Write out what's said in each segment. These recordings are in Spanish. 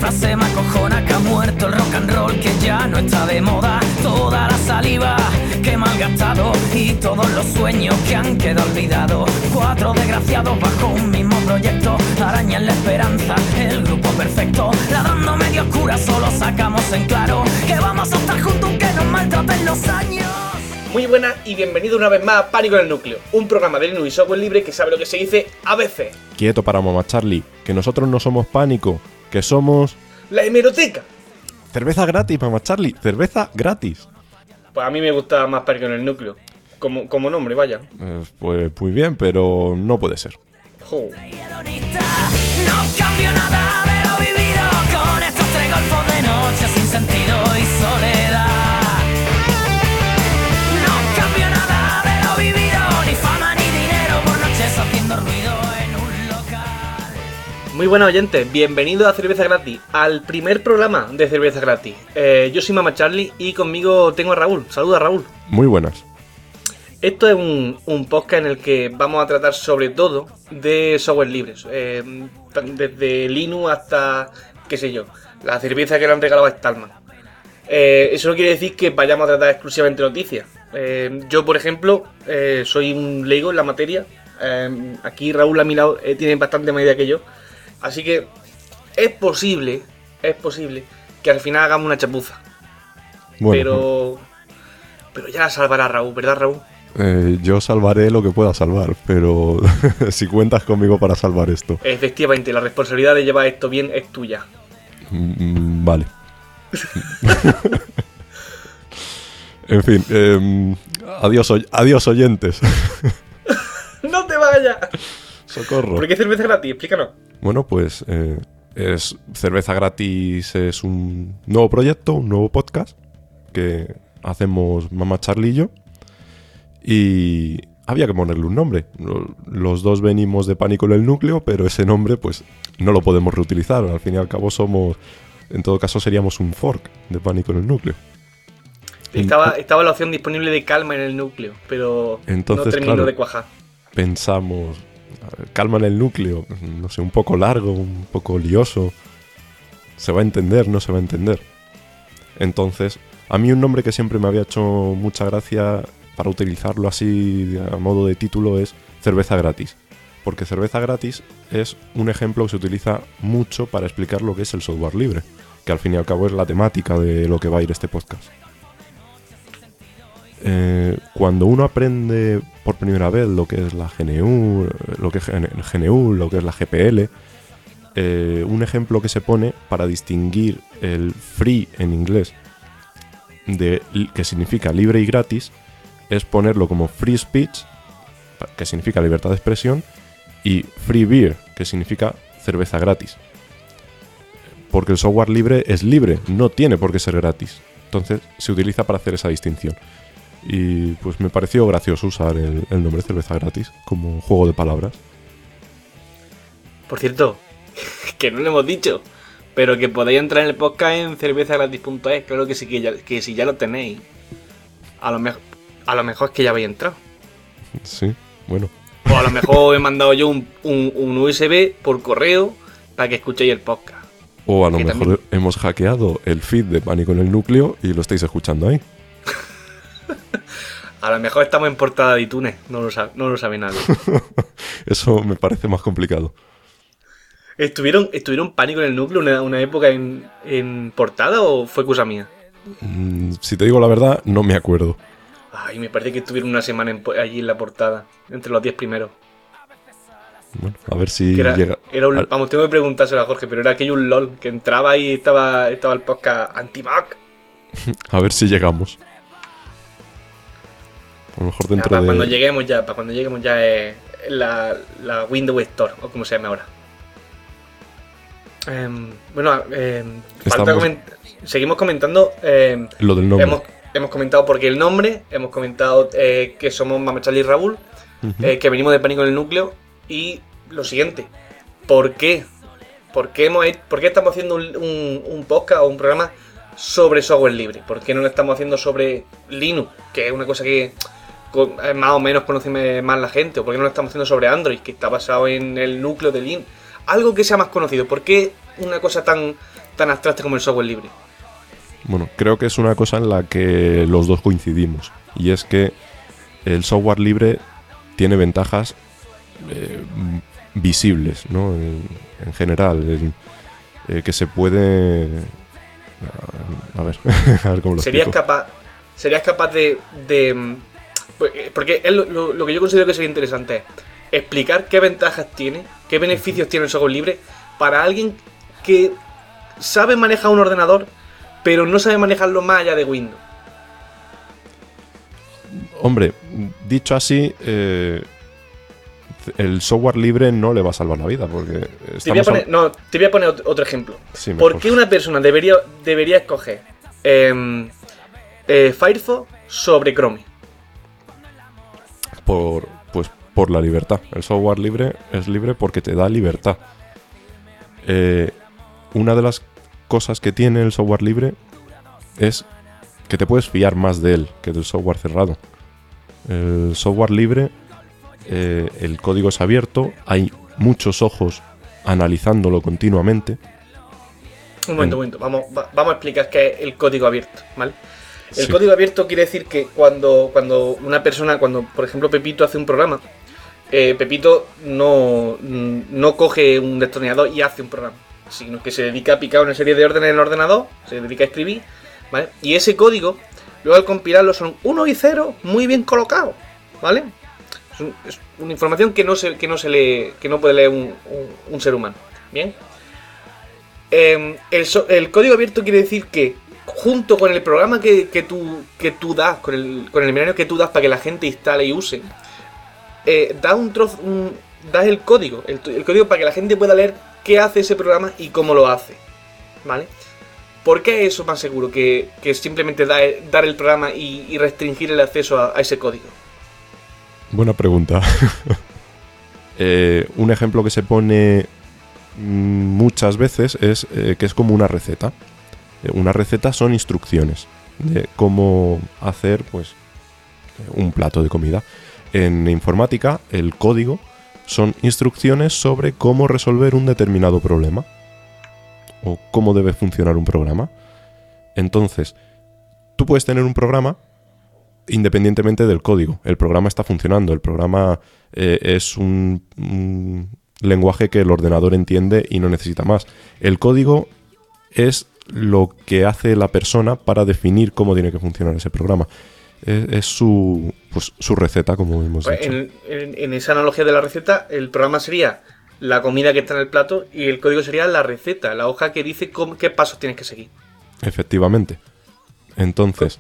frase me acojona, que ha muerto el rock and roll, que ya no está de moda. Toda la saliva que he malgastado y todos los sueños que han quedado olvidados. 4 desgraciados bajo un mismo proyecto, arañan la esperanza, el grupo perfecto. Ladrando medio oscura solo sacamos en claro que vamos a estar juntos aunque nos maltraten los años. Muy buenas y bienvenido una vez más a Pánico en el Núcleo, un programa de Linux y software libre que sabe lo que se dice a veces. Quieto para mamá Charlie, que nosotros no somos Pánico, que somos... La hemeroteca. Cerveza gratis, mamá Charlie, cerveza gratis. Pues a mí me gusta más Pánico en el Núcleo, como nombre, vaya. Pues muy bien, pero no puede ser. Jo. No cambio nada de lo vivido con estos 3 golfos de noche sin sentido y soledad. No cambio nada de lo vivido, ni fama ni dinero por noches haciendo ruido en un local. Muy buenas oyentes, bienvenidos a Cerveza Gratis, al primer programa de Cerveza Gratis. Yo soy Mama Charlie y conmigo tengo a Raúl. Saluda, Raúl. Muy buenas. Esto es un podcast en el que vamos a tratar sobre todo de software libres, desde Linux hasta, qué sé yo, la cerveza que le han regalado a Stallman. Eso no quiere decir que vayamos a tratar exclusivamente noticias. Yo, por ejemplo, soy un leigo en la materia. Aquí Raúl a mi lado tiene bastante más idea que yo. Así que es posible que al final hagamos una chapuza. Bueno, Pero ya la salvará Raúl, ¿verdad, Raúl? yo salvaré lo que pueda salvar, pero si cuentas conmigo para salvar esto. Efectivamente, la responsabilidad de llevar esto bien es tuya. Vale. En fin, adiós oyentes. ¡No te vayas! Socorro. ¿Por qué cerveza gratis? Explícanos. Bueno, pues es Cerveza Gratis, es un nuevo proyecto, un nuevo podcast que hacemos Mama Charlie y yo. Y había que ponerle un nombre. Los dos venimos de Pánico en el Núcleo, pero ese nombre pues no lo podemos reutilizar. Al fin y al cabo en todo caso seríamos un fork de Pánico en el Núcleo. Estaba la opción disponible de Calma en el Núcleo, pero entonces, no terminó claro, de cuajar. Pensamos, Calma en el Núcleo, no sé, un poco largo, un poco lioso. ¿Se va a entender? ¿No se va a entender? Entonces, a mí un nombre que siempre me había hecho mucha gracia para utilizarlo así a modo de título es Cerveza Gratis. Porque Cerveza Gratis es un ejemplo que se utiliza mucho para explicar lo que es el software libre, que al fin y al cabo es la temática de lo que va a ir este podcast. Cuando uno aprende por primera vez lo que es la GNU, lo que es la GPL, un ejemplo que se pone para distinguir el free en inglés, que significa libre y gratis, es ponerlo como free speech, que significa libertad de expresión, y free beer, que significa cerveza gratis. Porque el software libre es libre, no tiene por qué ser gratis. Entonces se utiliza para hacer esa distinción. Y pues me pareció gracioso usar el nombre cerveza gratis como juego de palabras. Por cierto, que no lo hemos dicho, pero que podéis entrar en el podcast en cervezagratis.es. Claro que sí, que si ya lo tenéis, a lo mejor es que ya habéis entrado. Sí, bueno. O a lo mejor he mandado yo un USB por correo para que escuchéis el podcast. O a lo que mejor también hemos hackeado el feed de Pánico en el Núcleo y lo estáis escuchando ahí. A lo mejor estamos en portada de iTunes, no lo sabe nadie. Eso me parece más complicado. ¿Estuvieron Pánico en el Núcleo una época en portada o fue cosa mía? Si te digo la verdad, no me acuerdo. Ay, me parece que estuvieron una semana allí en la portada, entre los 10 primeros. Bueno, a ver si llega. Al- Vamos, tengo que preguntárselo a Jorge, pero era aquello un LOL, que entraba y estaba el podcast Anti-Mac. A ver si llegamos. A lo mejor dentro Para de... cuando lleguemos ya es la Windows Store, o como se llame ahora. Seguimos comentando. Lo del nombre. Hemos comentado por qué el nombre, hemos comentado que somos Mama Charlie y Raúl, Uh-huh. que venimos de Pánico en el Núcleo, y lo siguiente, ¿por qué? ¿Por qué estamos haciendo un podcast o un programa sobre software libre? ¿Por qué no lo estamos haciendo sobre Linux, que es una cosa que más o menos conoce más la gente? ¿O por qué no lo estamos haciendo sobre Android, que está basado en el núcleo de Linux? Algo que sea más conocido. ¿Por qué una cosa tan tan abstracta como el software libre. Bueno, creo que es una cosa en la que los dos coincidimos. Y es que el software libre tiene ventajas visibles, ¿no? En general, que se puede... A ver, a ver cómo lo ¿Serías explico. capaz de porque es lo que yo considero que sería interesante es explicar qué ventajas tiene, qué beneficios tiene el software libre para alguien que sabe manejar un ordenador, pero no sabe manejarlo más allá de Windows? Hombre, dicho así, el software libre no le va a salvar la vida, porque Te voy a poner otro ejemplo. Sí, mejor. ¿Por qué una persona debería escoger Firefox sobre Chrome? Por la libertad. El software libre es libre porque te da libertad. Una de las cosas que tiene el software libre es que te puedes fiar más de él que del software cerrado. El software libre, el código es abierto, hay muchos ojos analizándolo continuamente. Un momento. Vamos a explicar qué es el código abierto, ¿vale? El Sí. código abierto quiere decir que cuando una persona, por ejemplo Pepito hace un programa, Pepito no coge un destornillador y hace un programa, sino que se dedica a picar una serie de órdenes en el ordenador, se dedica a escribir, ¿vale? Y ese código, luego al compilarlo son 1 y 0 muy bien colocados, ¿vale? Es una información que no puede leer un ser humano, ¿bien? El código abierto quiere decir que junto con el programa que tú das, con el binario que tú das para que la gente instale y use, das el código para que la gente pueda leer qué hace ese programa y cómo lo hace, ¿vale? ¿Por qué eso es más seguro que simplemente dar el programa y restringir el acceso a ese código? Buena pregunta. Un ejemplo que se pone muchas veces es que es como una receta. Una receta son instrucciones de cómo hacer, pues, un plato de comida. En informática, el código son instrucciones sobre cómo resolver un determinado problema o cómo debe funcionar un programa. Entonces, tú puedes tener un programa independientemente del código. El programa está funcionando, el programa es un lenguaje que el ordenador entiende y no necesita más. El código es lo que hace la persona para definir cómo tiene que funcionar ese programa. Es su receta, como hemos dicho. En esa analogía de la receta, el programa sería la comida que está en el plato y el código sería la receta, la hoja que dice qué pasos tienes que seguir. Efectivamente. Entonces,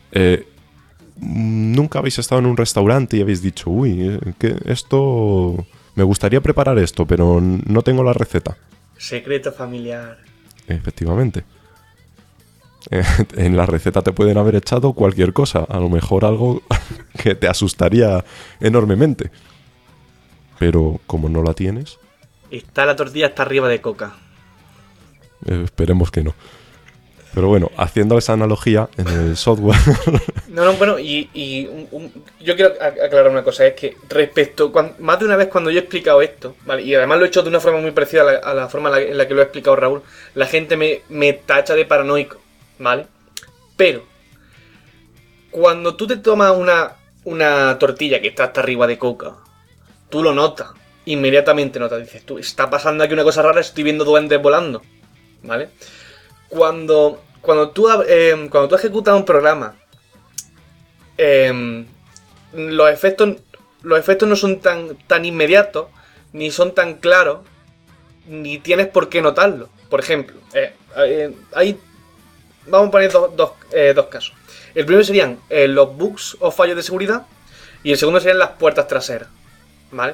nunca habéis estado en un restaurante y habéis dicho, uy, que esto... Me gustaría preparar esto, pero no tengo la receta. Secreto familiar. Efectivamente. En la receta te pueden haber echado cualquier cosa, a lo mejor algo que te asustaría enormemente. Pero como no la tienes... Está la tortilla hasta arriba de coca. Esperemos que no. Pero bueno, haciendo esa analogía en el software... Bueno, yo quiero aclarar una cosa, es que más de una vez cuando yo he explicado esto, ¿vale? Y además lo he hecho de una forma muy parecida a la forma en la que lo ha explicado Raúl, la gente me tacha de paranoico, ¿vale? Pero cuando tú te tomas una tortilla que está hasta arriba de coca, tú lo notas, inmediatamente notas, dices tú, está pasando aquí una cosa rara, estoy viendo duendes volando, ¿vale? Cuando tú ejecutas un programa, los efectos no son tan inmediatos, ni son tan claros, ni tienes por qué notarlo. Por ejemplo, vamos a poner dos casos. El primero serían los bugs o fallos de seguridad, y el segundo serían las puertas traseras, ¿vale?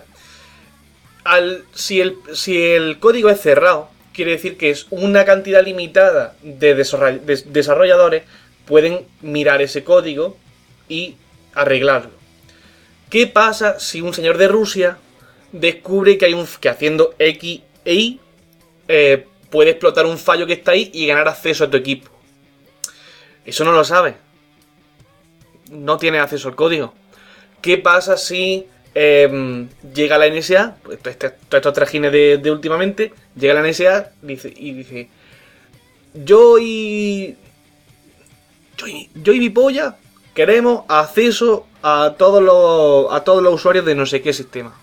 Si el código es cerrado, quiere decir que es una cantidad limitada de desarrolladores pueden mirar ese código y arreglarlo. ¿Qué pasa si un señor de Rusia descubre que haciendo X e Y puede explotar un fallo que está ahí y ganar acceso a tu equipo? Eso no lo sabe. No tiene acceso al código. ¿Qué pasa si llega la NSA? Pues todos estos trajines de últimamente, llega la NSA y dice, yo y mi polla queremos acceso a todos los usuarios de no sé qué sistema.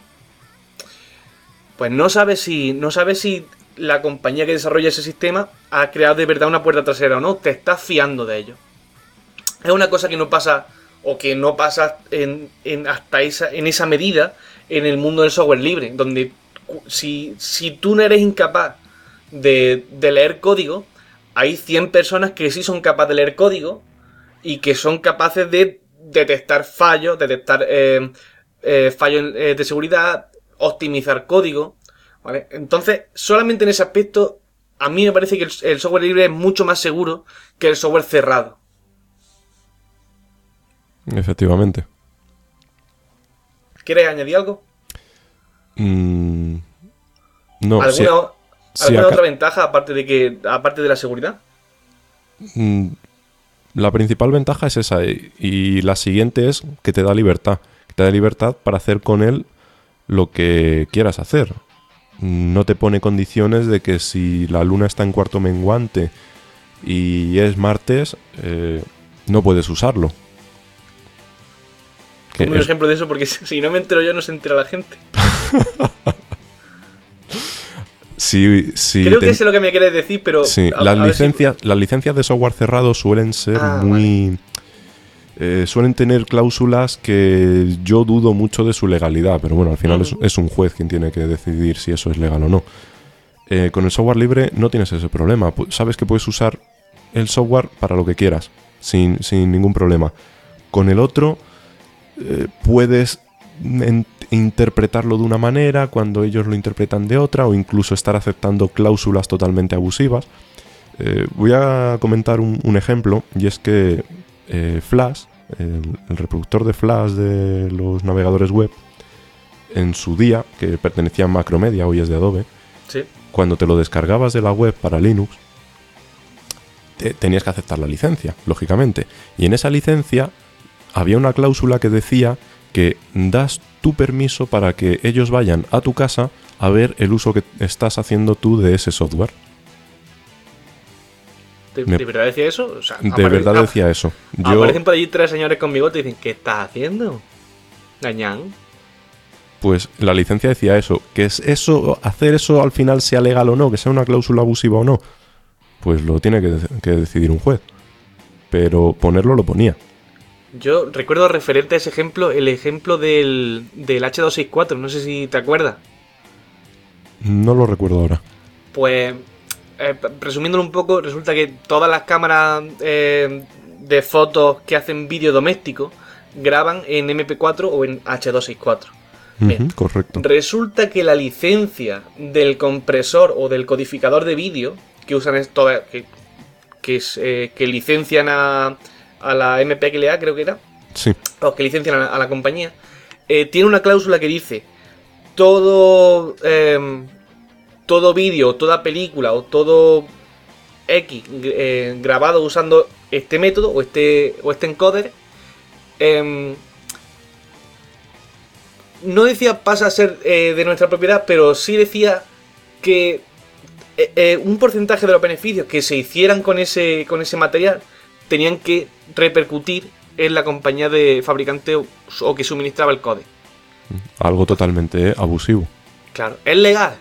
Pues no sabes si la compañía que desarrolla ese sistema ha creado de verdad una puerta trasera o no. Te estás fiando de ellos. Es una cosa que no pasa, o que no pasa en esa medida en el mundo del software libre, donde si tú no eres incapaz de leer código, hay 100 personas que sí son capaces de leer código y que son capaces de detectar fallos, fallos de seguridad, optimizar código, ¿vale? Entonces, solamente en ese aspecto, a mí me parece que el software libre es mucho más seguro que el software cerrado. Efectivamente. ¿Quieres añadir algo? No. ¿Alguna otra ventaja aparte de la seguridad? La principal ventaja es esa, y la siguiente es que te da libertad. Que te da libertad para hacer con él lo que quieras hacer. No te pone condiciones de que si la luna está en cuarto menguante y es martes, no puedes usarlo. Un ejemplo de eso, porque si no me entero yo, no se entera la gente. Sí, creo que sé lo que me quieres decir, pero... Sí, las licencias de software cerrado suelen ser muy... Vale. Suelen tener cláusulas que yo dudo mucho de su legalidad, pero bueno, al final es un juez quien tiene que decidir si eso es legal o no. Con el software libre no tienes ese problema. Sabes que puedes usar el software para lo que quieras, sin ningún problema. Con el otro... puedes interpretarlo de una manera cuando ellos lo interpretan de otra, o incluso estar aceptando cláusulas totalmente abusivas. Voy a comentar un ejemplo, y es que Flash, el reproductor de Flash de los navegadores web, en su día, que pertenecía a Macromedia, hoy es de Adobe, ¿sí? Cuando te lo descargabas de la web para Linux, tenías que aceptar la licencia, lógicamente. Y en esa licencia había una cláusula que decía que das tu permiso para que ellos vayan a tu casa a ver el uso que estás haciendo tú de ese software. ¿De verdad decía eso? O sea, de verdad decía eso. Aparecen por allí 3 señores con bigote y dicen, ¿qué estás haciendo? Gañán. Pues la licencia decía eso. Que es eso, hacer eso al final sea legal o no, que sea una cláusula abusiva o no, pues lo tiene que decidir un juez. Pero ponerlo lo ponía. Yo recuerdo referente a ese ejemplo, el ejemplo del H264, no sé si te acuerdas. No lo recuerdo ahora. Pues, resumiéndolo un poco, resulta que todas las cámaras de fotos que hacen vídeo doméstico graban en MP4 o en H264. Correcto. Resulta que la licencia del compresor o del codificador de vídeo que usan que licencian a la MPLA, creo que era. Sí. O que licencian a la compañía. Tiene una cláusula que dice: todo vídeo, toda película o todo X grabado usando este método o este encoder, no decía pasa a ser de nuestra propiedad, pero sí decía que un porcentaje de los beneficios que se hicieran con ese material tenían que repercutir en la compañía de fabricante o que suministraba el código. Algo totalmente abusivo. Claro, ¿es legal?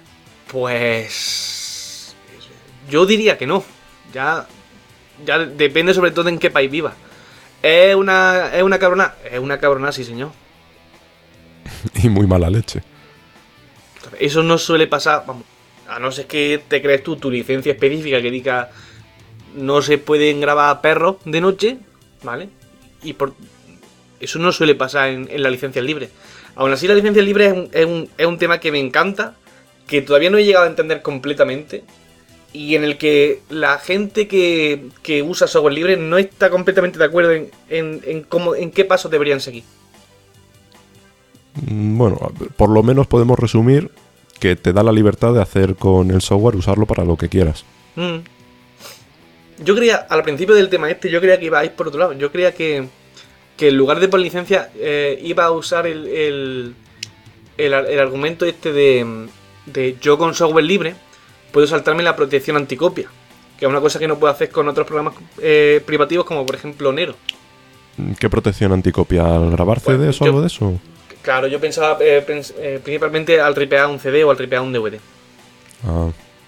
Pues yo diría que no. Ya depende sobre todo en qué país viva. ¿Es una cabrona? Es una cabrona, sí señor. Y muy mala leche. Eso no suele pasar, vamos, a no ser que te crees tú tu licencia específica que diga no se pueden grabar perros de noche, ¿vale? Y eso no suele pasar en la licencia libre. Aún así, la licencia libre es un tema que me encanta, que todavía no he llegado a entender completamente, y en el que la gente que usa software libre no está completamente de acuerdo en qué pasos deberían seguir. Bueno, por lo menos podemos resumir que te da la libertad de hacer con el software, usarlo para lo que quieras. Yo creía, al principio del tema yo creía que iba a ir por otro lado. Yo creía que en lugar de por licencia iba a usar el argumento este de yo con software libre puedo saltarme la protección anticopia. que es una cosa que no puedo hacer con otros programas privativos como por ejemplo Nero. ¿Qué protección anticopia al grabar CDs o algo de eso? Claro, yo pensaba principalmente al ripear un CD o al ripear un DVD. Ah.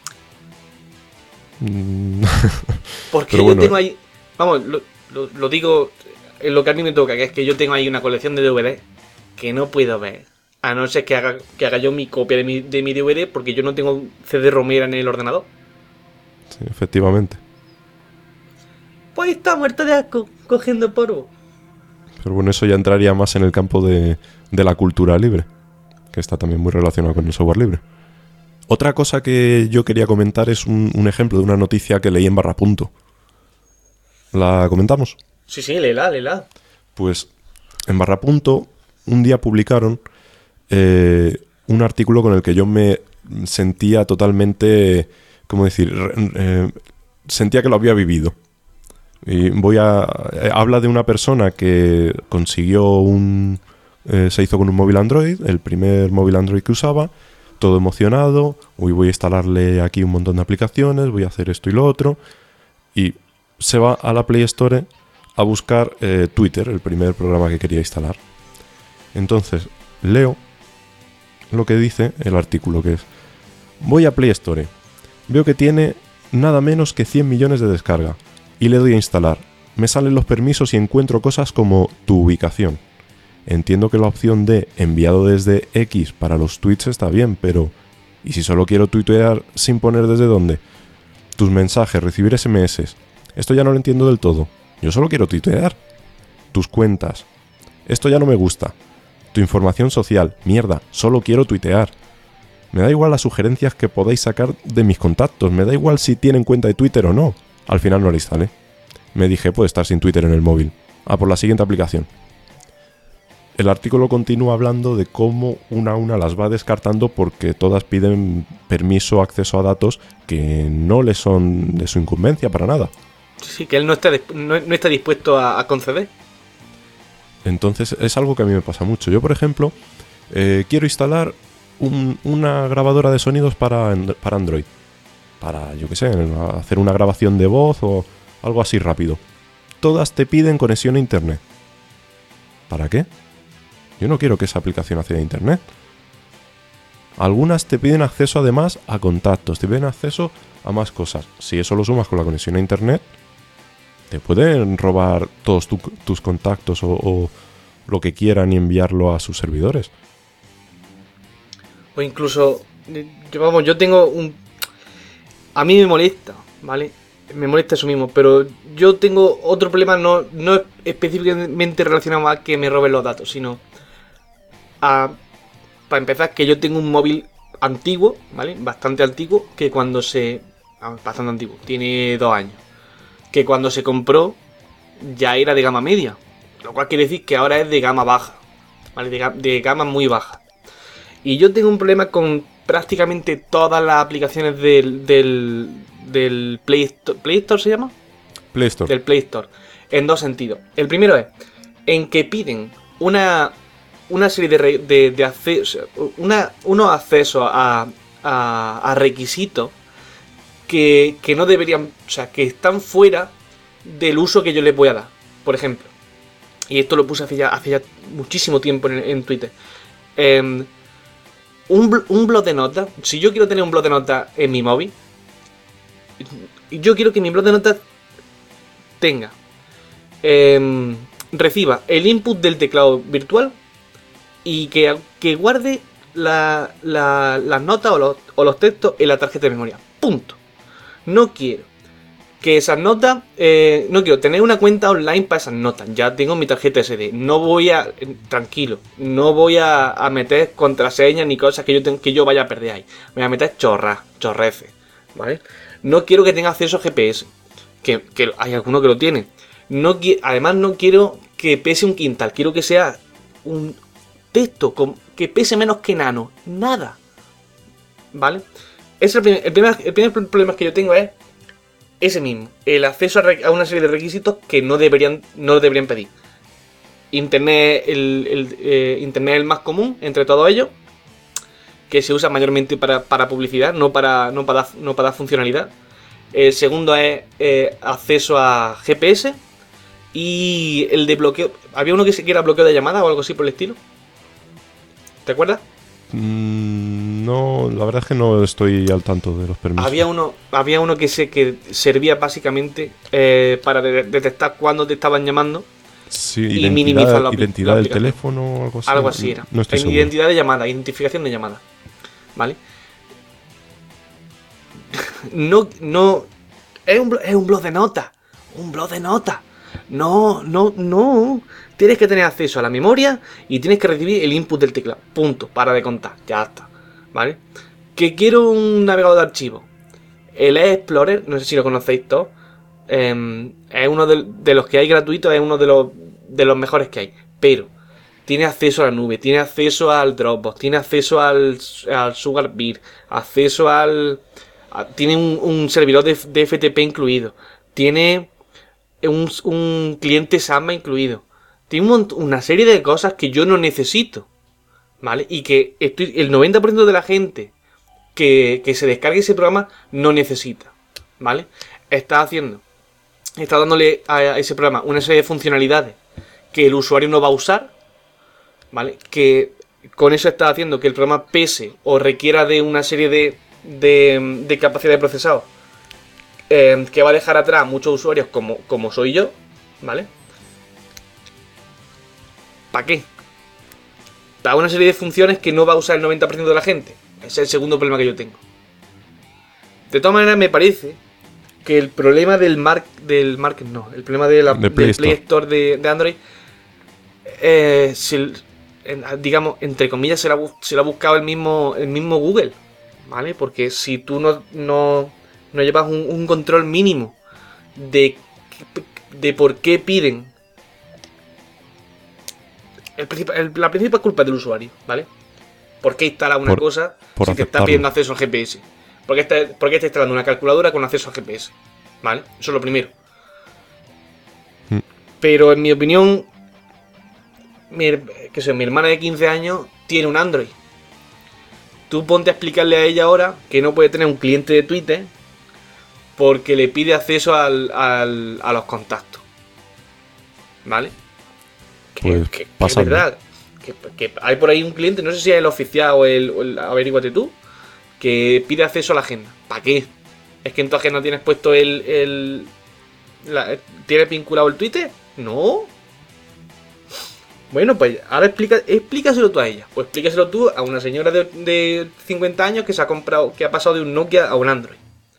Porque yo tengo ahí, vamos, lo digo en lo que a mí me toca, que es que yo tengo ahí una colección de DVD que no puedo ver, a no ser que haga yo mi copia de mi DVD, porque yo no tengo CD-romera en el ordenador. Sí, efectivamente. Pues está muerto de asco, cogiendo polvo. Pero bueno, eso ya entraría más en el campo de la cultura libre, que está también muy relacionado con el software libre. Otra cosa que yo quería comentar es un ejemplo de una noticia que leí en Barrapunto. ¿La comentamos? Sí, léela. Pues en Barrapunto un día publicaron un artículo con el que yo me sentía totalmente, ¿cómo decir? Sentía que lo había vivido. Y habla de una persona que consiguió se hizo con un móvil Android, el primer móvil Android que usaba, todo emocionado, voy a instalarle aquí un montón de aplicaciones, voy a hacer esto y lo otro, y se va a la Play Store a buscar Twitter, el primer programa que quería instalar. Entonces, leo lo que dice el artículo, que es: voy a Play Store, veo que tiene nada menos que 100 millones de descarga, y le doy a instalar. Me salen los permisos y encuentro cosas como tu ubicación. Entiendo que la opción de enviado desde X para los tweets está bien, pero ¿y si solo quiero tuitear sin poner desde dónde? Tus mensajes, recibir SMS. Esto ya no lo entiendo del todo. Yo solo quiero tuitear. Tus cuentas. Esto ya no me gusta. Tu información social. Mierda, solo quiero tuitear. Me da igual las sugerencias que podáis sacar de mis contactos. Me da igual si tienen cuenta de Twitter o no. Al final no la instalé. Me dije, puede estar sin Twitter en el móvil. Por la siguiente aplicación. El artículo continúa hablando de cómo una a una las va descartando porque todas piden permiso o acceso a datos que no le son de su incumbencia para nada. Sí, que él no está dispuesto a conceder. Entonces es algo que a mí me pasa mucho. Yo, por ejemplo, quiero instalar una grabadora de sonidos para Android. Para, yo qué sé, hacer una grabación de voz o algo así rápido. Todas te piden conexión a internet. ¿Para qué? Yo no quiero que esa aplicación acceda a internet. Algunas te piden acceso además a contactos, te piden acceso a más cosas. Si eso lo sumas con la conexión a internet, te pueden robar todos tus contactos o lo que quieran y enviarlo a sus servidores. O incluso, yo tengo a mí me molesta, ¿vale? Me molesta eso mismo, pero yo tengo otro problema, no específicamente relacionado a que me roben los datos, sino para empezar, que yo tengo un móvil antiguo, ¿vale? Bastante antiguo, que bastante antiguo, tiene 2 años, que cuando se compró ya era de gama media, lo cual quiere decir que ahora es de gama baja, ¿vale? De gama muy baja. Y yo tengo un problema con prácticamente todas las aplicaciones del Play Store. ¿Play Store se llama? Play Store. Del Play Store. En 2 sentidos. El primero es en que piden una serie de accesos, unos accesos a requisitos que no deberían, o sea, que están fuera del uso que yo les voy a dar. Por ejemplo, y esto lo puse hace ya muchísimo tiempo en Twitter. Un blog de notas. Si yo quiero tener un blog de notas en mi móvil, yo quiero que mi blog de notas reciba el input del teclado virtual y que guarde las notas o los textos en la tarjeta de memoria. Punto. No quiero que esas notas, no quiero tener una cuenta online para esas notas. Ya tengo mi tarjeta SD. No voy a, tranquilo, no voy a meter contraseñas ni cosas que yo vaya a perder ahí. Me voy a meter chorreces, ¿vale? No quiero que tenga acceso a GPS, que hay alguno que lo tiene. Además no quiero que pese un quintal, quiero que sea un texto que pese menos que nano, nada, ¿vale? El primer problema que yo tengo es ese mismo, el acceso a una serie de requisitos que no deberían pedir. Internet, Internet es el más común entre todos ellos, que se usa mayormente para publicidad, no para dar funcionalidad. El segundo es acceso a GPS. Y el de bloqueo... ¿Había uno que era bloqueo de llamada o algo así por el estilo? ¿Te acuerdas? No, la verdad es que no estoy al tanto de los permisos. Había uno que servía básicamente para detectar cuándo te estaban llamando. Sí, y minimizar la identidad del teléfono o algo así. Algo así era. No estoy seguro. Identidad de llamada, identificación de llamada. ¿Vale? No. Es un blog de notas. Un blog de notas. No. Tienes que tener acceso a la memoria y tienes que recibir el input del teclado. Punto. Para de contar. Ya está. ¿Vale? Que quiero un navegador de archivos. El Explorer, no sé si lo conocéis todos. Es uno de los que hay gratuitos. Es uno de los mejores que hay. Pero tiene acceso a la nube. Tiene acceso al Dropbox. Tiene acceso al SugarBeer. Acceso tiene un servidor de FTP incluido. Tiene un cliente Samba incluido. Tiene una serie de cosas que yo no necesito, ¿vale? Y que el 90% de la gente que se descargue ese programa no necesita, ¿vale? Está dándole a ese programa una serie de funcionalidades que el usuario no va a usar, ¿vale? Que con eso está haciendo que el programa pese o requiera de una serie de capacidad de procesado que va a dejar atrás a muchos usuarios como soy yo, ¿vale? ¿Para qué? Para una serie de funciones que no va a usar el 90% de la gente. Ese es el segundo problema que yo tengo. De todas maneras, me parece que el problema del problema del Play Store de Android, digamos, entre comillas, se lo ha buscado el mismo Google, ¿vale? Porque si tú no llevas un control mínimo de por qué piden. La principal culpa es del usuario, ¿vale? ¿Por qué instala una cosa si te está pidiendo acceso al GPS? ¿Por qué está instalando una calculadora con acceso al GPS? ¿Vale? Eso es lo primero. Pero en mi opinión, mi hermana de 15 años tiene un Android. Tú ponte a explicarle a ella ahora que no puede tener un cliente de Twitter porque le pide acceso a los contactos. ¿Vale? Que es verdad. Que hay por ahí un cliente, no sé si es el oficial o el averíguate tú, que pide acceso a la agenda. ¿Para qué? ¿Es que en tu agenda tienes puesto tienes vinculado el Twitter? No. Bueno, pues ahora explícaselo tú a ella. Pues explícaselo tú a una señora de 50 años que ha pasado de un Nokia a un Android.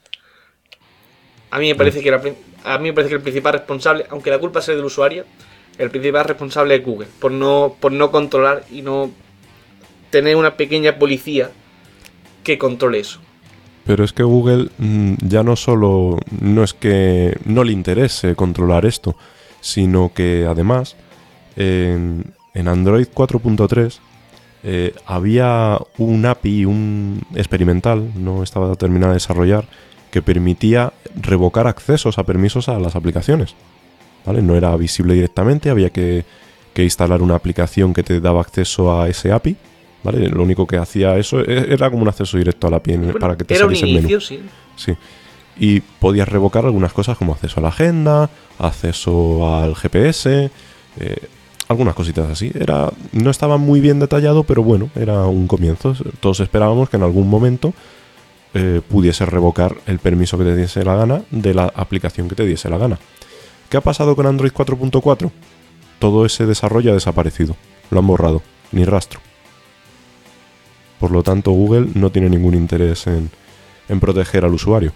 A mí me parece que el principal responsable, aunque la culpa sea del usuario, el principal responsable es Google, por no controlar y no tener una pequeña policía que controle eso. Pero es que Google ya no solo no es que no le interese controlar esto, sino que además en Android 4.3 había un API, un experimental, no estaba terminado de desarrollar, que permitía revocar accesos a permisos a las aplicaciones. ¿Vale? No era visible directamente, había que instalar una aplicación que te daba acceso a ese API, ¿vale? Lo único que hacía eso era como un acceso directo a la API para que te saliese el menú. Sí. Y podías revocar algunas cosas como acceso a la agenda, acceso al GPS, algunas cositas así. No estaba muy bien detallado, pero bueno, era un comienzo. Todos esperábamos que en algún momento pudiese revocar el permiso que te diese la gana de la aplicación que te diese la gana. ¿Qué ha pasado con Android 4.4? Todo ese desarrollo ha desaparecido. Lo han borrado. Ni rastro. Por lo tanto, Google no tiene ningún interés en proteger al usuario.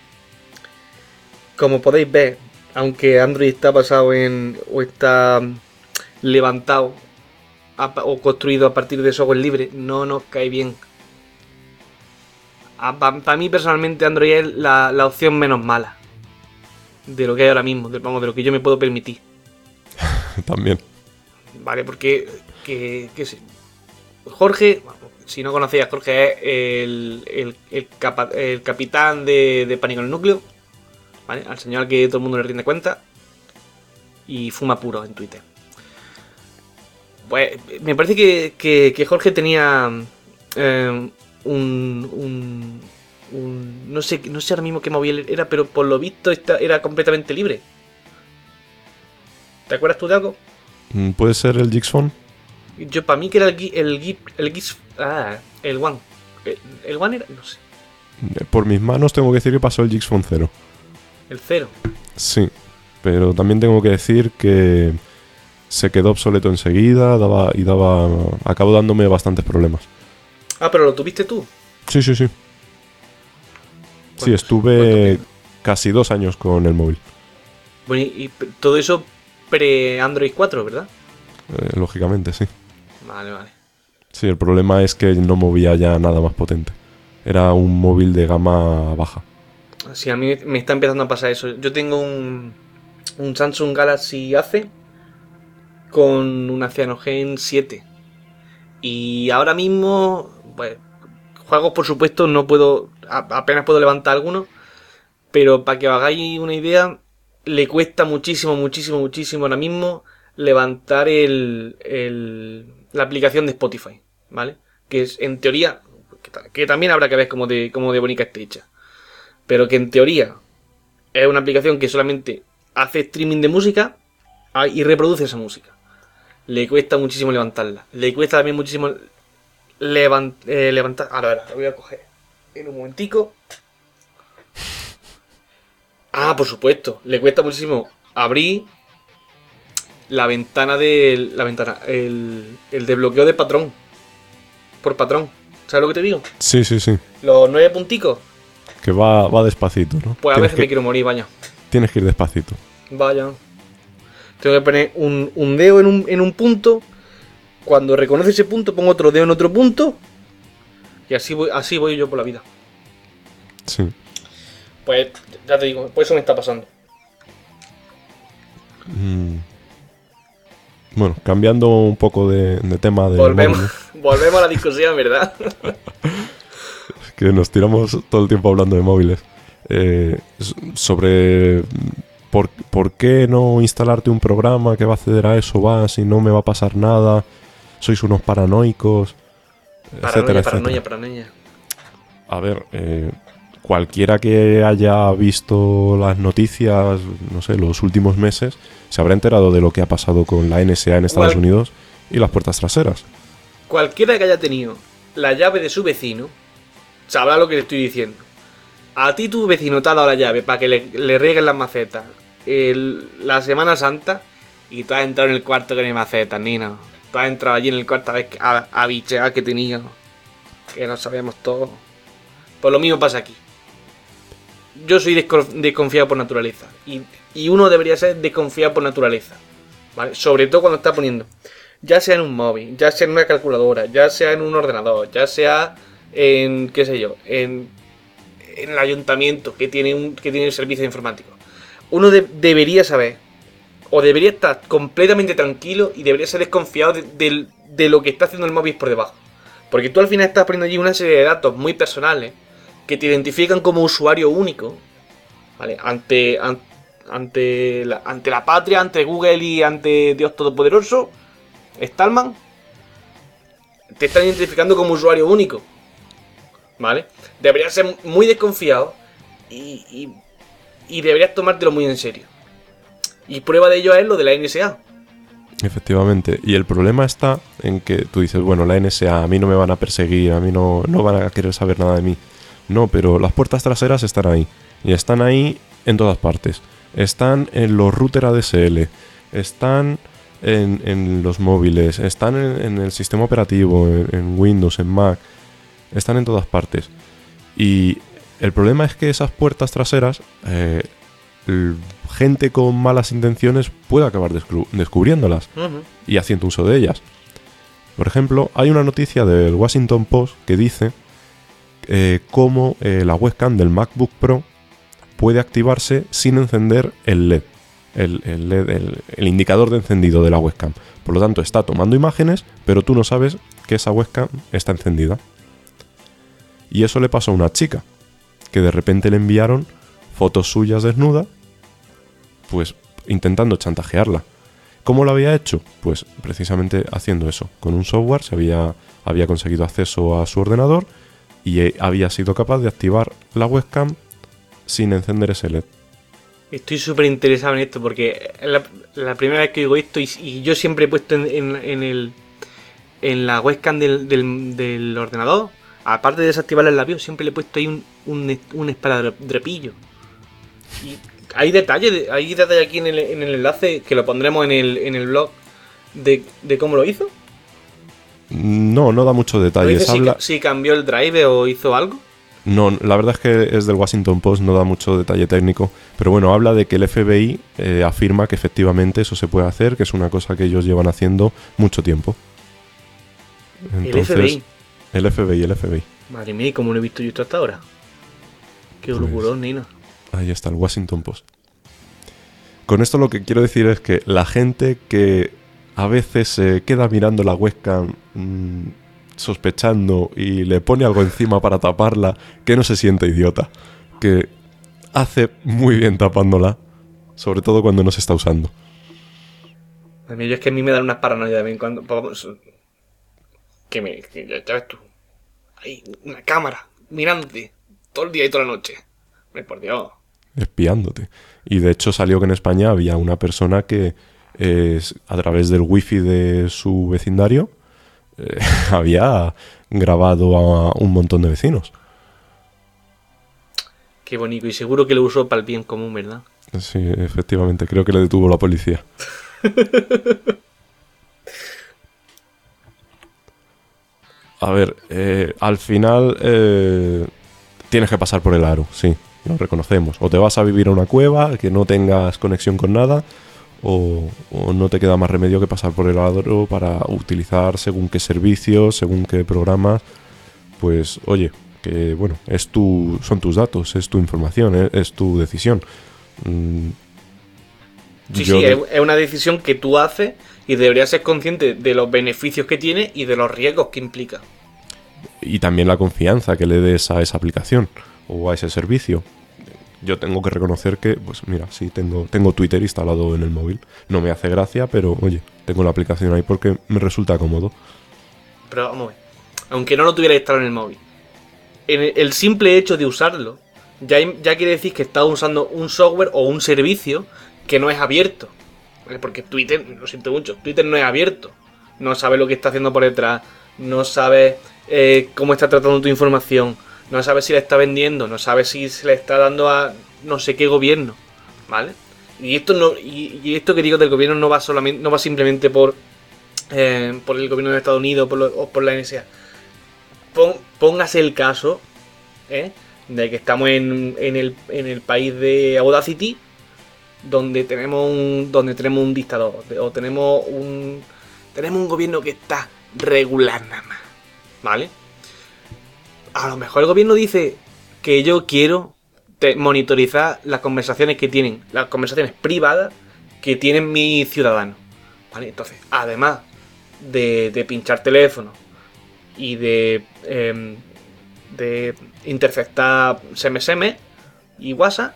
Como podéis ver, aunque Android está basado o está levantado o construido a partir de software libre, no nos cae bien. Para mí personalmente Android es la opción menos mala de lo que hay ahora mismo, de lo que yo me puedo permitir. También. Vale, porque Jorge, si no conocéis a Jorge, es el capitán de Pánico en el Núcleo, ¿vale? Al señor al que todo el mundo le rinde cuenta y fuma puro en Twitter. Pues me parece que Jorge tenía no sé ahora mismo qué móvil era, pero por lo visto era completamente libre. ¿Te acuerdas tú de algo? ¿Puede ser el Gixphone? Yo, para mí que era el One. ¿El One era? No sé. Por mis manos tengo que decir que pasó el Gixphone 0. El 0. Sí, pero también tengo que decir que se quedó obsoleto enseguida, acabó dándome bastantes problemas. Ah, pero lo tuviste tú. Sí. Sí, estuve casi 2 años con el móvil. Bueno, y todo eso pre-Android 4, ¿verdad? Lógicamente, sí. Vale. Sí, el problema es que no movía ya nada más potente. Era un móvil de gama baja. Sí, a mí me está empezando a pasar eso. Yo tengo un Samsung Galaxy AC con una Cyanogen 7. Y ahora mismo, pues, juegos por supuesto no puedo, apenas puedo levantar algunos. Pero para que os hagáis una idea, le cuesta muchísimo ahora mismo levantar la aplicación de Spotify, ¿vale? Que es, en teoría, que también habrá que ver cómo de bonita está hecha. Pero que en teoría es una aplicación que solamente hace streaming de música y reproduce esa música. Le cuesta muchísimo levantarla. Le cuesta también muchísimo levantar... Ahora, lo voy a coger en un momentico. Ah, por supuesto. Le cuesta muchísimo abrir el desbloqueo de patrón. Por patrón. ¿Sabes lo que te digo? Sí. Los 9 punticos. Que va despacito, ¿no? Pues a veces me quiero morir, vaya. Tienes que ir despacito. Vaya. Tengo que poner un dedo en un punto. Cuando reconoce ese punto, pongo otro dedo en otro punto. Y así voy yo por la vida. Sí. Pues ya te digo, pues eso me está pasando. Bueno, cambiando un poco de tema de volvemos a la discusión, ¿verdad? Que nos tiramos todo el tiempo hablando de móviles. Sobre por qué no instalarte un programa que va a acceder a eso, si no me va a pasar nada, sois unos paranoicos, etcétera. Paranoia. A ver, cualquiera que haya visto las noticias, no sé, los últimos meses, se habrá enterado de lo que ha pasado con la NSA en Estados Unidos y las puertas traseras. Cualquiera que haya tenido la llave de su vecino sabrá lo que le estoy diciendo. A ti tu vecino te ha dado la llave para que le rieguen las macetas la Semana Santa y tú has entrado en el cuarto con las macetas, Nina. Tú has entrado allí en el cuarto a bichear que tenía, que no sabíamos todo. Pues lo mismo pasa aquí. Yo soy desconfiado por naturaleza. Y uno debería ser desconfiado por naturaleza, ¿vale? Sobre todo cuando está poniendo, ya sea en un móvil, ya sea en una calculadora, ya sea en un ordenador, ya sea en, qué sé yo, en el ayuntamiento que tiene el servicio informático. Uno debería saber, o debería estar completamente tranquilo y debería ser desconfiado de lo que está haciendo el móvil por debajo. Porque tú al final estás poniendo allí una serie de datos muy personales que te identifican como usuario único, ¿vale? Ante la patria, ante Google y ante Dios Todopoderoso, Stallman, te están identificando como usuario único, ¿vale? Deberías ser muy desconfiado y deberías tomártelo muy en serio. Y prueba de ello es lo de la NSA. Efectivamente, y el problema está en que tú dices, bueno, la NSA, a mí no me van a perseguir, a mí no van a querer saber nada de mí. No, pero las puertas traseras están ahí, y están ahí en todas partes. Están en los routers ADSL, están en los móviles, están en el sistema operativo, en Windows, en Mac, están en todas partes. Y el problema es que esas puertas traseras, gente con malas intenciones puede acabar descubriéndolas y haciendo uso de ellas. Por ejemplo, hay una noticia del Washington Post que dice cómo la webcam del MacBook Pro puede activarse sin encender el LED. El indicador de encendido de la webcam. Por lo tanto, está tomando imágenes, pero tú no sabes que esa webcam está encendida. Y eso le pasó a una chica, que de repente le enviaron fotos suyas desnuda, pues intentando chantajearla. ¿Cómo lo había hecho? Pues precisamente haciendo eso. Con un software había conseguido acceso a su ordenador y había sido capaz de activar la webcam sin encender ese LED. Estoy súper interesado en esto porque es la primera vez que digo esto y yo siempre he puesto en la webcam del ordenador, aparte de desactivar el labio, siempre le he puesto ahí un esparadrapillo. Y hay detalles aquí en el enlace que lo pondremos en el blog de cómo lo hizo. No da muchos detalles. Si cambió el drive o hizo algo. No, la verdad es que es del Washington Post, no da mucho detalle técnico, pero bueno, habla de que el FBI afirma que efectivamente eso se puede hacer, que es una cosa que ellos llevan haciendo mucho tiempo. Entonces, el FBI. Madre mía, ¿y cómo lo he visto yo esto hasta ahora? Qué locurón, Nina. Ahí está, el Washington Post. Con esto lo que quiero decir es que la gente que a veces se queda mirando la webcam sospechando y le pone algo encima para taparla, que no se siente idiota, que hace muy bien tapándola, sobre todo cuando no se está usando. A mí es que a mí me dan unas paranoias de vez en cuando. Que ya ves tú. Hay una cámara mirándote todo el día y toda la noche. Por Dios. Espiándote. Y de hecho salió que en España había una persona que a través del wifi de su vecindario había grabado a un montón de vecinos. Qué bonito. Y seguro que lo usó para el bien común, ¿verdad? Sí, efectivamente. Creo que le detuvo la policía. A ver, al final tienes que pasar por el aro, sí, lo reconocemos. O te vas a vivir a una cueva, que no tengas conexión con nada, o no te queda más remedio que pasar por el aro para utilizar según qué servicios, según qué programas. Pues oye, que bueno, son tus datos, es tu información, es tu decisión. Es una decisión que tú haces y deberías ser consciente de los beneficios que tiene y de los riesgos que implica. Y también la confianza que le des a esa aplicación o a ese servicio. Yo tengo que reconocer que, pues mira, sí, tengo Twitter instalado en el móvil. No me hace gracia, pero oye, tengo la aplicación ahí porque me resulta cómodo. Pero vamos a ver, aunque no lo tuviera instalado en el móvil, el simple hecho de usarlo ya quiere decir que estás usando un software o un servicio que no es abierto. Porque Twitter, lo siento mucho, Twitter no es abierto. No sabes lo que está haciendo por detrás, no sabes cómo está tratando tu información, no sabes si la está vendiendo, no sabes si se le está dando a no sé qué gobierno, ¿vale? Y esto que digo del gobierno no va simplemente por el gobierno de Estados Unidos o por la NSA. Póngase el caso de que estamos en el país de Audacity, donde tenemos un dictador, o tenemos un gobierno que está regular nada más, ¿vale? A lo mejor el gobierno dice que yo quiero monitorizar las conversaciones privadas que tienen mis ciudadanos, ¿vale? Entonces, además de pinchar teléfono y de interceptar SMS y WhatsApp,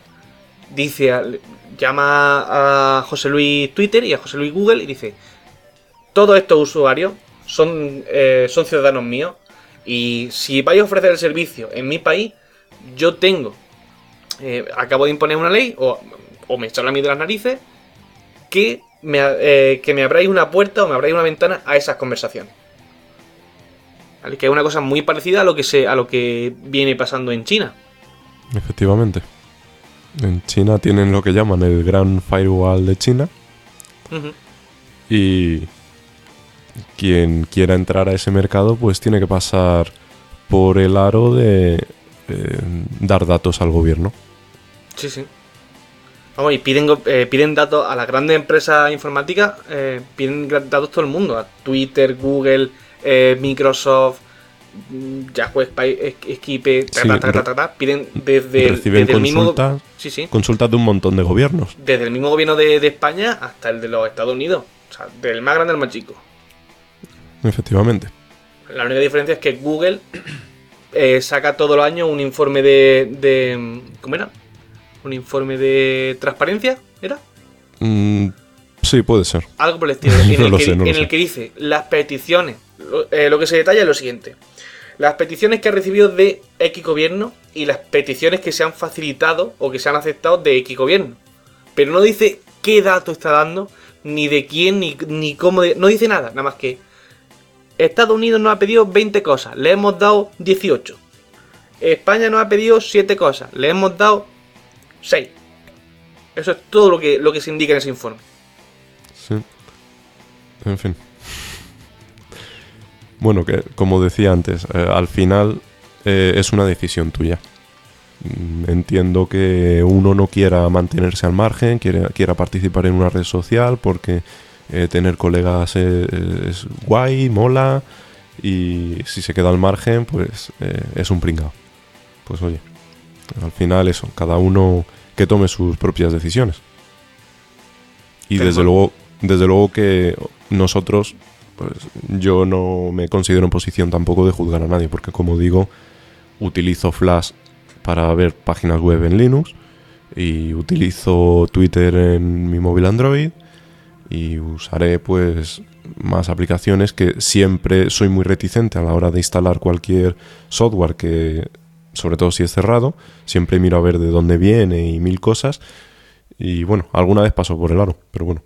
llama a José Luis Twitter y a José Luis Google y dice: todos estos usuarios son ciudadanos míos, y si vais a ofrecer el servicio en mi país, yo acabo de imponer una ley o me echan a mí de las narices que me abráis una puerta o me abráis una ventana a esas conversaciones, ¿vale? Que es una cosa muy parecida a lo que viene pasando en China. Efectivamente. En China tienen lo que llaman el Gran Firewall de China. Uh-huh. Y quien quiera entrar a ese mercado pues tiene que pasar por el aro de dar datos al gobierno. Sí, sí. Vamos, y piden datos a las grandes empresas informáticas, piden datos todo el mundo, a Twitter, Google, Microsoft, Yahoo, Skype, piden reciben desde consultas, el mismo consultas de un montón de gobiernos. Desde el mismo gobierno de España hasta el de los Estados Unidos. O sea, del más grande al más chico. Efectivamente. La única diferencia es que Google saca todos los años un informe de ¿cómo era? Un informe de transparencia, ¿era? Sí, puede ser. Algo por el estilo. En el que dice las peticiones. Lo que se detalla es lo siguiente: las peticiones que ha recibido de X gobierno y las peticiones que se han facilitado o que se han aceptado de X gobierno. Pero no dice qué dato está dando, ni de quién, ni cómo... no dice nada, nada más que Estados Unidos nos ha pedido 20 cosas, le hemos dado 18. España nos ha pedido 7 cosas, le hemos dado 6. Eso es todo lo que se indica en ese informe. Sí. En fin. Bueno, que como decía antes, al final es una decisión tuya. Entiendo que uno no quiera mantenerse al margen, quiera participar en una red social porque tener colegas es guay, mola, y si se queda al margen, pues es un pringao. Pues oye, al final eso, cada uno que tome sus propias decisiones. Y desde luego que nosotros, pues yo no me considero en posición tampoco de juzgar a nadie, porque como digo, utilizo Flash para ver páginas web en Linux y utilizo Twitter en mi móvil Android y usaré pues más aplicaciones que siempre soy muy reticente a la hora de instalar cualquier software que, sobre todo si es cerrado, siempre miro a ver de dónde viene y mil cosas y bueno, alguna vez paso por el aro, pero bueno.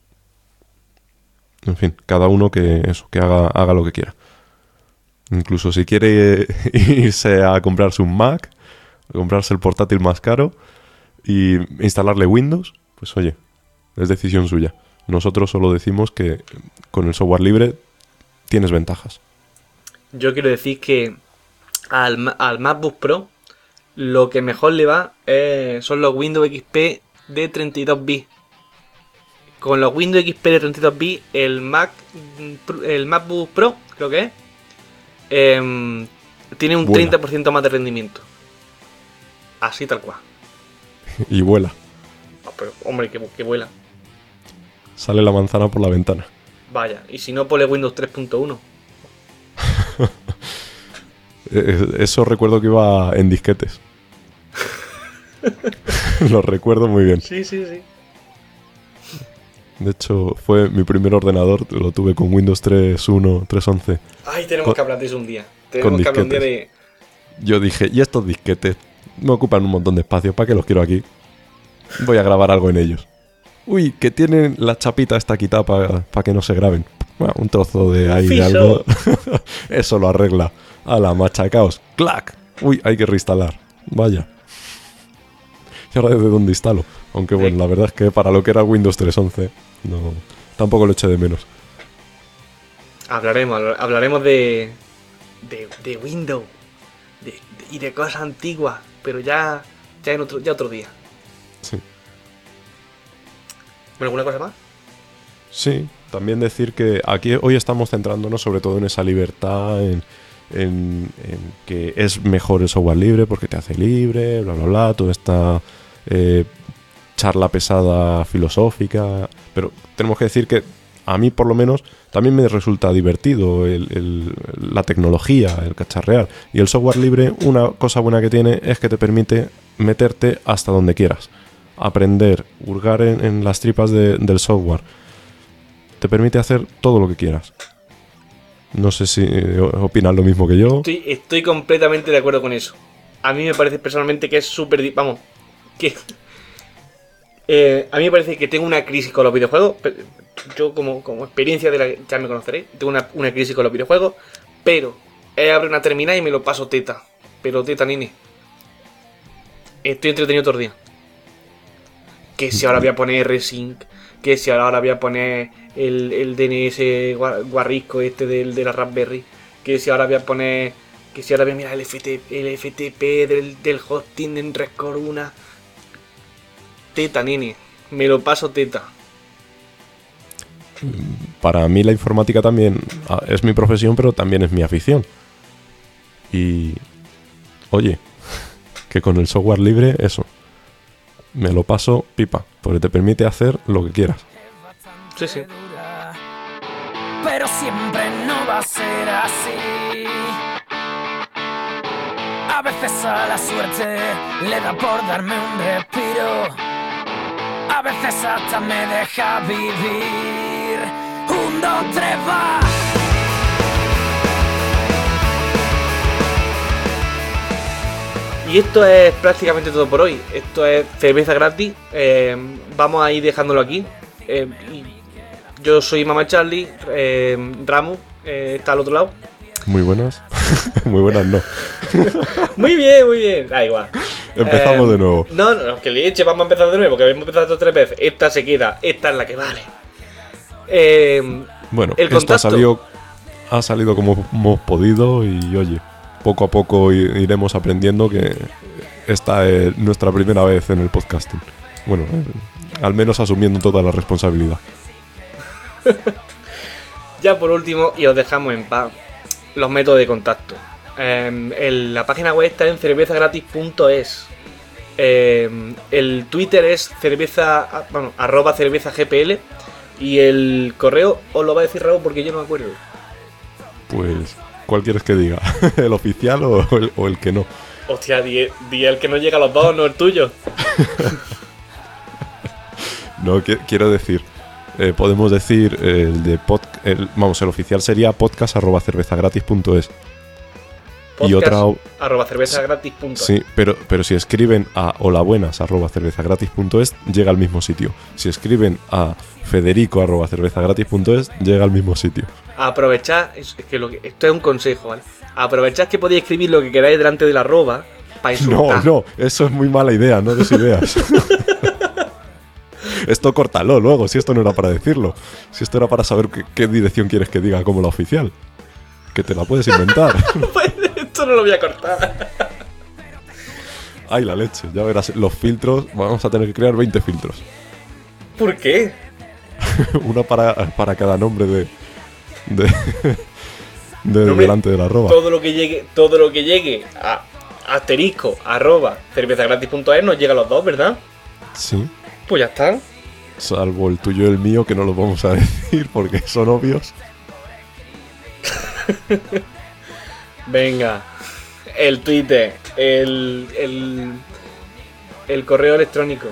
En fin, cada uno que haga lo que quiera. Incluso si quiere irse a comprarse un Mac, comprarse el portátil más caro y instalarle Windows, pues oye, es decisión suya. Nosotros solo decimos que con el software libre tienes ventajas. Yo quiero decir que al MacBook Pro lo que mejor le va son los Windows XP de 32 bits. Con los Windows XP de 32 bits, el MacBook Pro, creo que es, tiene un vuela. 30% más de rendimiento. Así tal cual. Y vuela. No, pero, hombre, que vuela. Sale la manzana por la ventana. Vaya, y si no, ponle Windows 3.1. Eso recuerdo que iba en disquetes. Lo recuerdo muy bien. Sí. De hecho, fue mi primer ordenador, lo tuve con Windows 3.1, 3.11. Ay, tenemos que hablar de eso un día. Tenemos que hablar un día de... Yo dije, y estos disquetes me ocupan un montón de espacio, ¿para qué los quiero aquí? Voy a grabar algo en ellos. Uy, que tienen la chapita esta quitada para que no se graben. Bueno, un trozo de ahí de algo. Eso lo arregla. A la machacaos. ¡Clac! Uy, hay que reinstalar. Vaya. ¿Y ahora desde dónde instalo? Aunque bueno, la verdad es que para lo que era Windows 3.11, no, tampoco lo eché de menos. Hablaremos de Windows y de cosas antiguas, pero ya otro día. Sí. ¿Bueno, alguna cosa más? Sí, también decir que aquí hoy estamos centrándonos sobre todo en esa libertad, en que es mejor el software libre porque te hace libre, bla, bla, bla, toda esta charla pesada filosófica, pero tenemos que decir que a mí por lo menos también me resulta divertido la tecnología, el cacharrear, y el software libre, una cosa buena que tiene es que te permite meterte hasta donde quieras, aprender, hurgar en las tripas del software, te permite hacer todo lo que quieras. No sé si opinas lo mismo que yo. Estoy completamente de acuerdo con eso. A mí me parece personalmente que es súper... Vamos, que... a mí me parece que tengo una crisis con los videojuegos. Yo como experiencia ya me conoceréis. Tengo una crisis con los videojuegos. Pero abro una terminal y me lo paso teta. Pero teta, nini. Estoy entretenido todo el día. Que si ahora voy a poner Resync, que si ahora voy a poner el DNS guarrisco este de la Raspberry, que si ahora voy a poner, que si ahora voy a mirar el FTP del hosting en Rescore 1. Teta, nene, me lo paso teta. Para mí la informática también es mi profesión, pero también es mi afición. Y oye, que con el software libre, eso, me lo paso pipa, porque te permite hacer lo que quieras. Sí. Pero siempre no va a ser así. A veces a la suerte le da por darme un respiro. A veces hasta me deja vivir. 1, 2, 3, va. Y esto es prácticamente todo por hoy. Esto es cerveza gratis. Vamos a ir dejándolo aquí. Y yo soy Mama Charlie. Ramu está al otro lado. Muy buenas. Muy buenas, no. Muy bien, muy bien. Da igual. Empezamos de nuevo. No, que leche, vamos a empezar de nuevo, porque hemos empezado esto 3 veces. Esta se queda, esta es la que vale. Bueno, el esto contacto. ha salido como hemos podido y oye, poco a poco iremos aprendiendo que esta es nuestra primera vez en el podcasting. Bueno, al menos asumiendo toda la responsabilidad. Ya por último, y os dejamos en paz, los métodos de contacto. La página web está en cervezagratis.es. El Twitter es @cervezagpl. Y el correo os lo va a decir Raúl porque yo no me acuerdo. Pues, ¿cuál quieres que diga? ¿El oficial o el que no? Hostia, di el que no llega a los dos, no el tuyo. No, quiero decir, podemos decir el de el oficial sería podcast@cervezagratis.es. Y otra @cervezagratis.es. sí, pero si escriben a holabuenas@cervezagratis.es llega al mismo sitio. Si escriben a federico@cervezagratis.es llega al mismo sitio. Aprovechad, esto es un consejo, ¿vale? Aprovechad que podéis escribir lo que queráis delante de la arroba para insultar. No, eso es muy mala idea, no des ideas. Esto córtalo luego, si esto no era para decirlo. Si esto era para saber qué dirección quieres que diga como la oficial. Que te la puedes inventar. Esto no lo voy a cortar. Ay, la leche, ya verás. Los filtros, vamos a tener que crear 20 filtros. ¿Por qué? Una para cada nombre de Nombre, delante de la arroba. Todo lo que llegue a asterisco @cervezagratis.es nos llega a los dos, ¿verdad? Sí. Pues ya está. Salvo el tuyo y el mío, que no los vamos a decir porque son obvios. Venga. El Twitter, el correo electrónico,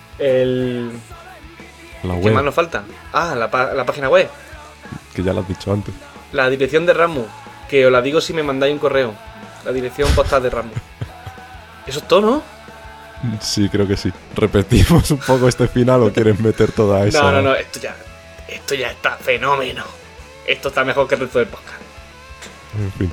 La ¿qué web, más nos falta? Ah, la página web. que ya lo has dicho antes. La dirección de Ramu, que os la digo si me mandáis un correo. La dirección postal de Ramu. Eso es todo, ¿no? Sí, creo que sí. ¿Repetimos un poco este final o quieres meter toda esa...? No, esto ya está fenómeno. Esto está mejor que el resto del podcast. En fin.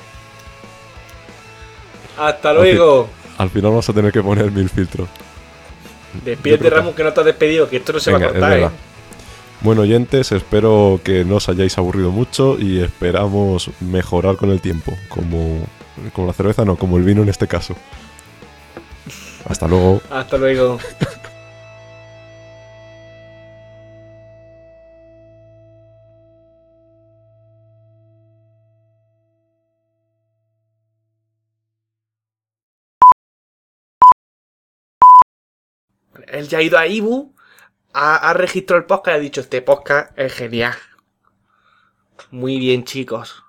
Hasta luego. Al final vamos a tener que poner 1000 filtros. Despídete, Ramu, que no te has despedido, que esto no se Venga, va a cortar, es verdad. Bueno, oyentes, espero que no os hayáis aburrido mucho y esperamos mejorar con el tiempo. Como la cerveza, no, como el vino en este caso. Hasta luego. Hasta luego. Él ya ha ido a Ibu, ha registrado el podcast y ha dicho: este podcast es genial. Muy bien, chicos.